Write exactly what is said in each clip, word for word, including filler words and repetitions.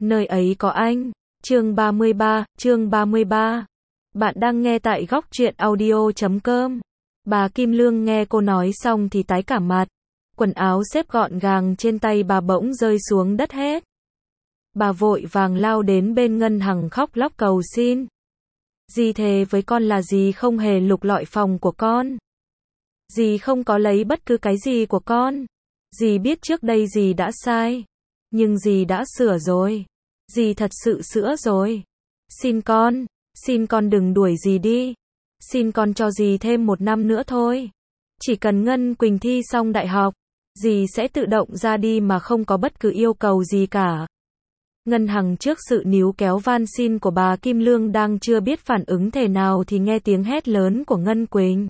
Nơi ấy có anh. Chương ba mươi ba, chương ba mươi ba. Bạn đang nghe tại góc truyện audio chấm com. Bà Kim Lương nghe cô nói xong thì tái cả mặt. Quần áo xếp gọn gàng trên tay bà bỗng rơi xuống đất hết. Bà vội vàng lao đến bên Ngân Hằng khóc lóc cầu xin. Dì thề với con là dì không hề lục lọi phòng của con. Dì không có lấy bất cứ cái gì của con. Dì biết trước đây dì đã sai. Nhưng dì đã sửa rồi. Dì thật sự sửa rồi. Xin con, xin con đừng đuổi dì đi. Xin con cho dì thêm một năm nữa thôi. Chỉ cần Ngân Quỳnh thi xong đại học, dì sẽ tự động ra đi mà không có bất cứ yêu cầu gì cả. Ngân Hằng trước sự níu kéo van xin của bà Kim Lương đang chưa biết phản ứng thế nào thì nghe tiếng hét lớn của Ngân Quỳnh.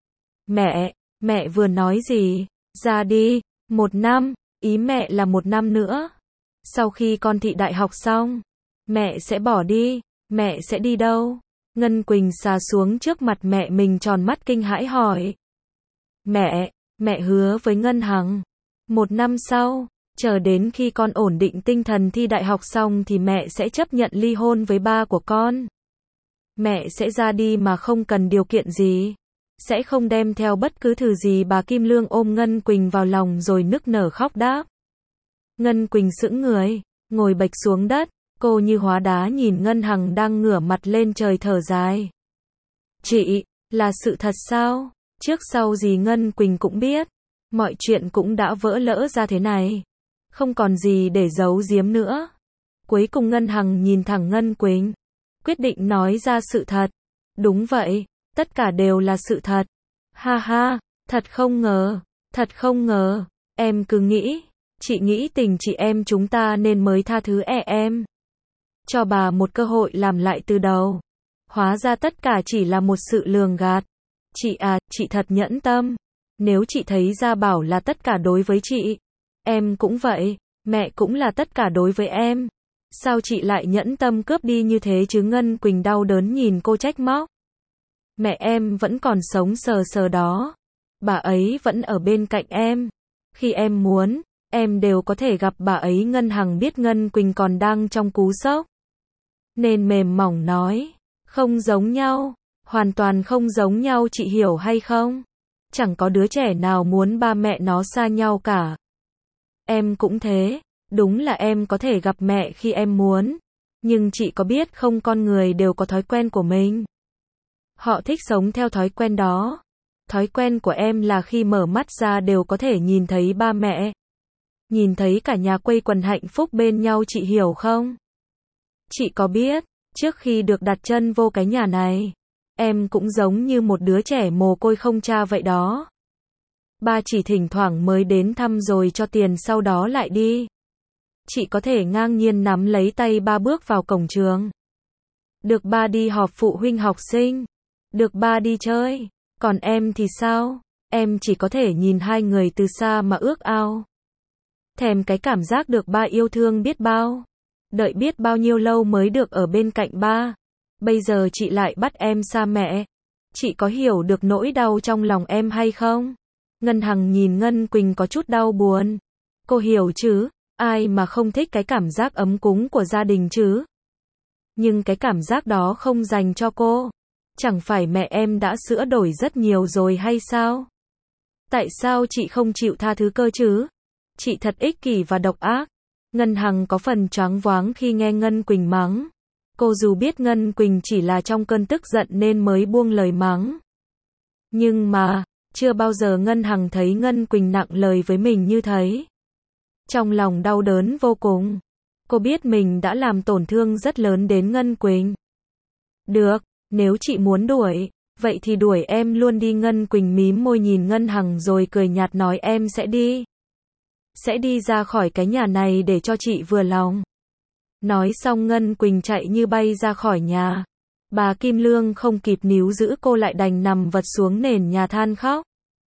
Mẹ, mẹ vừa nói gì? Ra đi, một năm, ý mẹ là một năm nữa. Sau khi con thị đại học xong, mẹ sẽ bỏ đi, mẹ sẽ đi đâu? Ngân Quỳnh xà xuống trước mặt mẹ mình tròn mắt kinh hãi hỏi. Mẹ, mẹ hứa với Ngân Hằng, một năm sau, chờ đến khi con ổn định tinh thần thi đại học xong thì mẹ sẽ chấp nhận ly hôn với ba của con. Mẹ sẽ ra đi mà không cần điều kiện gì. Sẽ không đem theo bất cứ thứ gì. Bà Kim Lương ôm Ngân Quỳnh vào lòng rồi nức nở khóc đáp. Ngân Quỳnh sững người, ngồi bệch xuống đất, cô như hóa đá nhìn Ngân Hằng đang ngửa mặt lên trời thở dài. Chị, là sự thật sao? Trước sau gì Ngân Quỳnh cũng biết, mọi chuyện cũng đã vỡ lỡ ra thế này. Không còn gì để giấu giếm nữa. Cuối cùng Ngân Hằng nhìn thẳng Ngân Quỳnh, quyết định nói ra sự thật. Đúng vậy, tất cả đều là sự thật. Ha ha, thật không ngờ, thật không ngờ, em cứ nghĩ, chị nghĩ tình chị em chúng ta nên mới tha thứ e em. Cho bà một cơ hội làm lại từ đầu. Hóa ra tất cả chỉ là một sự lường gạt. Chị à, chị thật nhẫn tâm. Nếu chị thấy Gia Bảo là tất cả đối với chị, em cũng vậy, mẹ cũng là tất cả đối với em. Sao chị lại nhẫn tâm cướp đi như thế chứ? Ngân Quỳnh đau đớn nhìn cô trách móc. Mẹ em vẫn còn sống sờ sờ đó. Bà ấy vẫn ở bên cạnh em. Khi em muốn, em đều có thể gặp bà ấy. Ngân Hằng biết Ngân Quỳnh còn đang trong cú sốc, nên mềm mỏng nói. Không giống nhau. Hoàn toàn không giống nhau, chị hiểu hay không? Chẳng có đứa trẻ nào muốn ba mẹ nó xa nhau cả. Em cũng thế. Đúng là em có thể gặp mẹ khi em muốn. Nhưng chị có biết không, con người đều có thói quen của mình. Họ thích sống theo thói quen đó. Thói quen của em là khi mở mắt ra đều có thể nhìn thấy ba mẹ. Nhìn thấy cả nhà quây quần hạnh phúc bên nhau, chị hiểu không? Chị có biết, trước khi được đặt chân vô cái nhà này, em cũng giống như một đứa trẻ mồ côi không cha vậy đó. Ba chỉ thỉnh thoảng mới đến thăm rồi cho tiền sau đó lại đi. Chị có thể ngang nhiên nắm lấy tay ba bước vào cổng trường. Được ba đi họp phụ huynh học sinh. Được ba đi chơi. Còn em thì sao? Em chỉ có thể nhìn hai người từ xa mà ước ao. Thèm cái cảm giác được ba yêu thương biết bao. Đợi biết bao nhiêu lâu mới được ở bên cạnh ba. Bây giờ chị lại bắt em xa mẹ. Chị có hiểu được nỗi đau trong lòng em hay không? Ngân Hằng nhìn Ngân Quỳnh có chút đau buồn. Cô hiểu chứ? Ai mà không thích cái cảm giác ấm cúng của gia đình chứ? Nhưng cái cảm giác đó không dành cho cô. Chẳng phải mẹ em đã sửa đổi rất nhiều rồi hay sao? Tại sao chị không chịu tha thứ cơ chứ? Chị thật ích kỷ và độc ác. Ngân Hằng có phần choáng váng khi nghe Ngân Quỳnh mắng. Cô dù biết Ngân Quỳnh chỉ là trong cơn tức giận nên mới buông lời mắng. Nhưng mà, chưa bao giờ Ngân Hằng thấy Ngân Quỳnh nặng lời với mình như thế. Trong lòng đau đớn vô cùng. Cô biết mình đã làm tổn thương rất lớn đến Ngân Quỳnh. Được, nếu chị muốn đuổi, vậy thì đuổi em luôn đi. Ngân Quỳnh mím môi nhìn Ngân Hằng rồi cười nhạt nói em sẽ đi. Sẽ đi ra khỏi cái nhà này để cho chị vừa lòng. Nói xong Ngân Quỳnh chạy như bay ra khỏi nhà. Bà Kim Lương không kịp níu giữ cô lại đành nằm vật xuống nền nhà than khóc.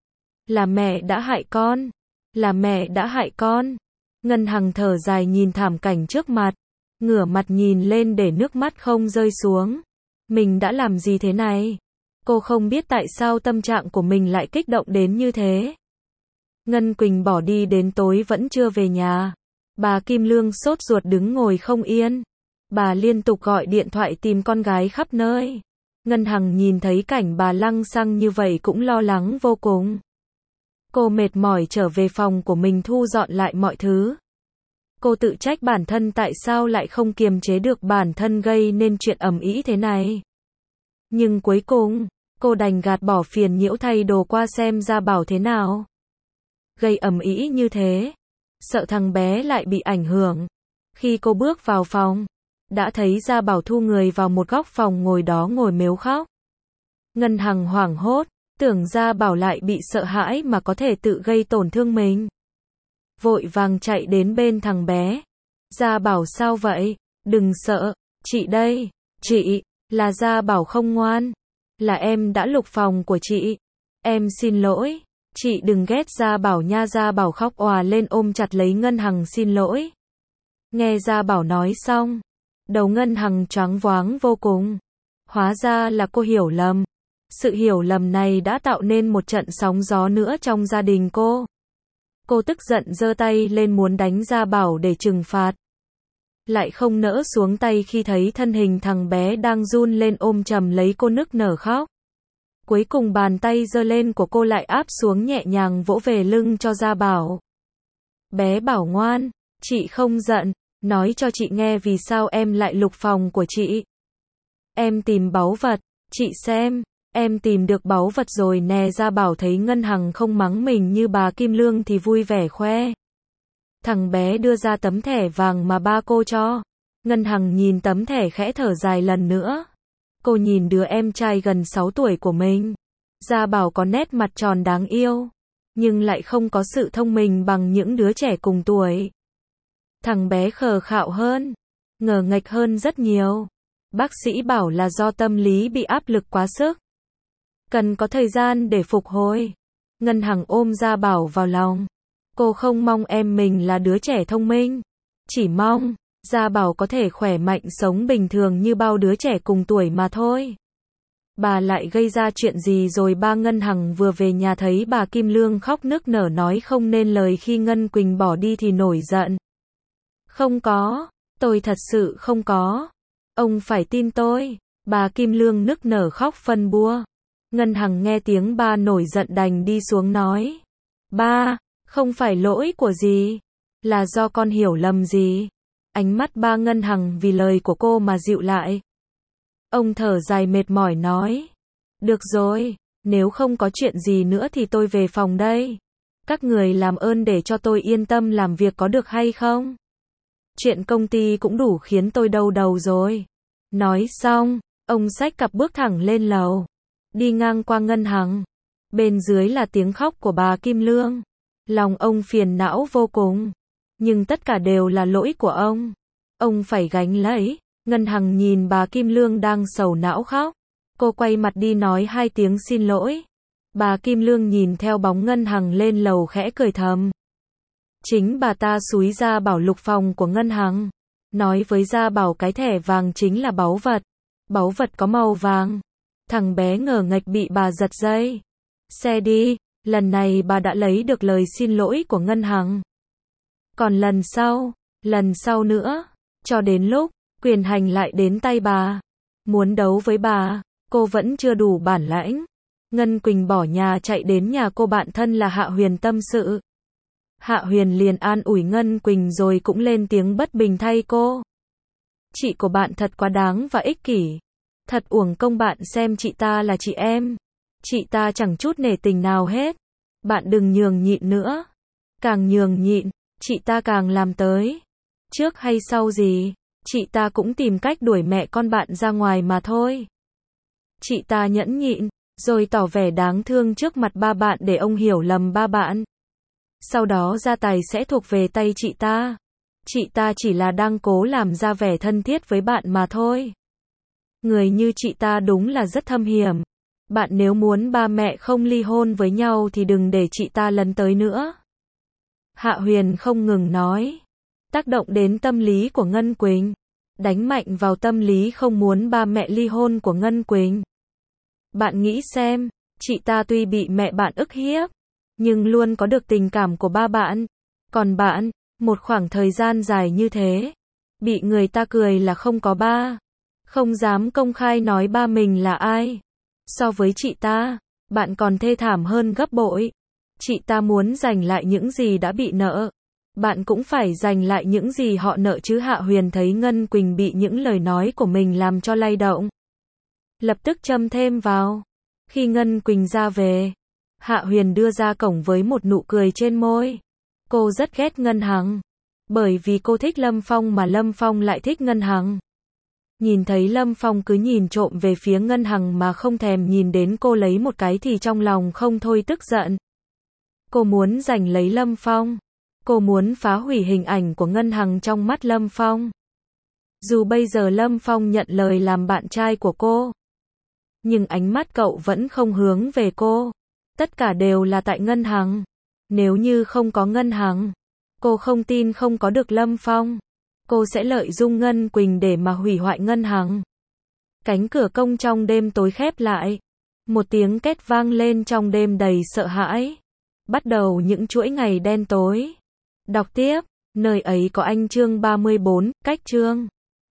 Là mẹ đã hại con. Là mẹ đã hại con. Ngân Hằng thở dài nhìn thảm cảnh trước mặt. Ngửa mặt nhìn lên để nước mắt không rơi xuống. Mình đã làm gì thế này? Cô không biết tại sao tâm trạng của mình lại kích động đến như thế. Ngân Quỳnh bỏ đi đến tối vẫn chưa về nhà. Bà Kim Lương sốt ruột đứng ngồi không yên. Bà liên tục gọi điện thoại tìm con gái khắp nơi. Ngân Hằng nhìn thấy cảnh bà lăng xăng như vậy cũng lo lắng vô cùng. Cô mệt mỏi trở về phòng của mình thu dọn lại mọi thứ. Cô tự trách bản thân tại sao lại không kiềm chế được bản thân gây nên chuyện ầm ĩ thế này. Nhưng cuối cùng, cô đành gạt bỏ phiền nhiễu thay đồ qua xem Gia Bảo thế nào. Gây ầm ĩ như thế, sợ thằng bé lại bị ảnh hưởng. Khi cô bước vào phòng, đã thấy Gia Bảo thu người vào một góc phòng ngồi đó ngồi mếu khóc. Ngân Hằng hoảng hốt, tưởng Gia Bảo lại bị sợ hãi mà có thể tự gây tổn thương mình. Vội vàng chạy đến bên thằng bé. Gia Bảo sao vậy? Đừng sợ, chị đây. Chị, là Gia Bảo không ngoan. Là em đã lục phòng của chị. Em xin lỗi. Chị đừng ghét Gia Bảo nha. Gia Bảo khóc òa lên ôm chặt lấy Ngân Hằng xin lỗi. Nghe Gia Bảo nói xong, đầu Ngân Hằng choáng váng vô cùng. Hóa ra là cô hiểu lầm. Sự hiểu lầm này đã tạo nên một trận sóng gió nữa trong gia đình cô. Cô tức giận giơ tay lên muốn đánh Gia Bảo để trừng phạt. Lại không nỡ xuống tay khi thấy thân hình thằng bé đang run lên ôm chầm lấy cô nức nở khóc. Cuối cùng bàn tay giơ lên của cô lại áp xuống nhẹ nhàng vỗ về lưng cho Gia Bảo. Bé Bảo ngoan, chị không giận, nói cho chị nghe vì sao em lại lục phòng của chị. Em tìm báu vật, chị xem. Em tìm được báu vật rồi nè. Gia Bảo thấy Ngân Hằng không mắng mình như bà Kim Lương thì vui vẻ khoe. Thằng bé đưa ra tấm thẻ vàng mà ba cô cho. Ngân Hằng nhìn tấm thẻ khẽ thở dài lần nữa. Cô nhìn đứa em trai gần sáu tuổi của mình. Gia Bảo có nét mặt tròn đáng yêu, nhưng lại không có sự thông minh bằng những đứa trẻ cùng tuổi. Thằng bé khờ khạo hơn, ngờ nghệch hơn rất nhiều. Bác sĩ bảo là do tâm lý bị áp lực quá sức. Cần có thời gian để phục hồi. Ngân Hằng ôm Gia Bảo vào lòng. Cô không mong em mình là đứa trẻ thông minh. Chỉ mong Gia Bảo có thể khỏe mạnh sống bình thường như bao đứa trẻ cùng tuổi mà thôi. Bà lại gây ra chuyện gì rồi ba? Ngân Hằng vừa về nhà thấy bà Kim Lương khóc nức nở nói không nên lời khi Ngân Quỳnh bỏ đi thì nổi giận. Không có, tôi thật sự không có. Ông phải tin tôi. Bà Kim Lương nức nở khóc phân bua. Ngân Hằng nghe tiếng ba nổi giận đành đi xuống nói. Ba, không phải lỗi của dì, là do con hiểu lầm gì. Ánh mắt ba Ngân Hằng vì lời của cô mà dịu lại. Ông thở dài mệt mỏi nói. Được rồi, nếu không có chuyện gì nữa thì tôi về phòng đây. Các người làm ơn để cho tôi yên tâm làm việc có được hay không? Chuyện công ty cũng đủ khiến tôi đau đầu rồi. Nói xong, ông xách cặp bước thẳng lên lầu. Đi ngang qua Ngân Hằng. Bên dưới là tiếng khóc của bà Kim Lương. Lòng ông phiền não vô cùng. Nhưng tất cả đều là lỗi của ông. Ông phải gánh lấy. Ngân Hằng nhìn bà Kim Lương đang sầu não khóc. Cô quay mặt đi nói hai tiếng xin lỗi. Bà Kim Lương nhìn theo bóng Ngân Hằng lên lầu khẽ cười thầm. Chính bà ta xúi Gia Bảo lục phòng của Ngân Hằng. Nói với Gia Bảo cái thẻ vàng chính là báu vật. Báu vật có màu vàng. Thằng bé ngờ nghệch bị bà giật dây. Xe đi, lần này bà đã lấy được lời xin lỗi của Ngân Hằng. Còn lần sau, lần sau nữa, cho đến lúc quyền hành lại đến tay bà, muốn đấu với bà, cô vẫn chưa đủ bản lãnh. Ngân Quỳnh bỏ nhà chạy đến nhà cô bạn thân là Hạ Huyền tâm sự. Hạ Huyền liền an ủi Ngân Quỳnh rồi cũng lên tiếng bất bình thay cô. Chị của bạn thật quá đáng và ích kỷ. Thật uổng công bạn xem chị ta là chị em. Chị ta chẳng chút nể tình nào hết. Bạn đừng nhường nhịn nữa. Càng nhường nhịn, chị ta càng làm tới. Trước hay sau gì, chị ta cũng tìm cách đuổi mẹ con bạn ra ngoài mà thôi. Chị ta nhẫn nhịn, rồi tỏ vẻ đáng thương trước mặt ba bạn để ông hiểu lầm ba bạn. Sau đó gia tài sẽ thuộc về tay chị ta. Chị ta chỉ là đang cố làm ra vẻ thân thiết với bạn mà thôi. Người như chị ta đúng là rất thâm hiểm. Bạn nếu muốn ba mẹ không ly hôn với nhau thì đừng để chị ta lấn tới nữa. Hạ Huyền không ngừng nói. Tác động đến tâm lý của Ngân Quỳnh. Đánh mạnh vào tâm lý không muốn ba mẹ ly hôn của Ngân Quỳnh. Bạn nghĩ xem, chị ta tuy bị mẹ bạn ức hiếp, nhưng luôn có được tình cảm của ba bạn. Còn bạn, Một khoảng thời gian dài như thế, bị người ta cười là không có ba, không dám công khai nói ba mình là ai. So với chị ta, bạn còn thê thảm hơn gấp bội. Chị ta muốn giành lại những gì đã bị nợ, bạn cũng phải giành lại những gì họ nợ chứ. Hạ Huyền thấy Ngân Quỳnh bị những lời nói của mình làm cho lay động, lập tức châm thêm vào. Khi Ngân Quỳnh ra về, Hạ Huyền đưa ra cổng với một nụ cười trên môi. Cô rất ghét Ngân Hằng, bởi vì cô thích Lâm Phong mà Lâm Phong lại thích Ngân Hằng. Nhìn thấy Lâm Phong cứ nhìn trộm về phía Ngân Hằng mà không thèm nhìn đến cô lấy một cái thì trong lòng không thôi tức giận. Cô muốn giành lấy Lâm Phong. Cô muốn phá hủy hình ảnh của Ngân Hằng trong mắt Lâm Phong. Dù bây giờ Lâm Phong nhận lời làm bạn trai của cô, nhưng ánh mắt cậu vẫn không hướng về cô. Tất cả đều là tại Ngân Hằng. Nếu như không có Ngân Hằng, cô không tin không có được Lâm Phong, cô sẽ lợi dụng Ngân Quỳnh để mà hủy hoại Ngân Hằng. Cánh cửa công trong đêm tối khép lại. Một tiếng két vang lên trong đêm đầy sợ hãi. Bắt đầu những chuỗi ngày đen tối. Đọc tiếp, nơi ấy có anh chương ba mươi bốn, cách chương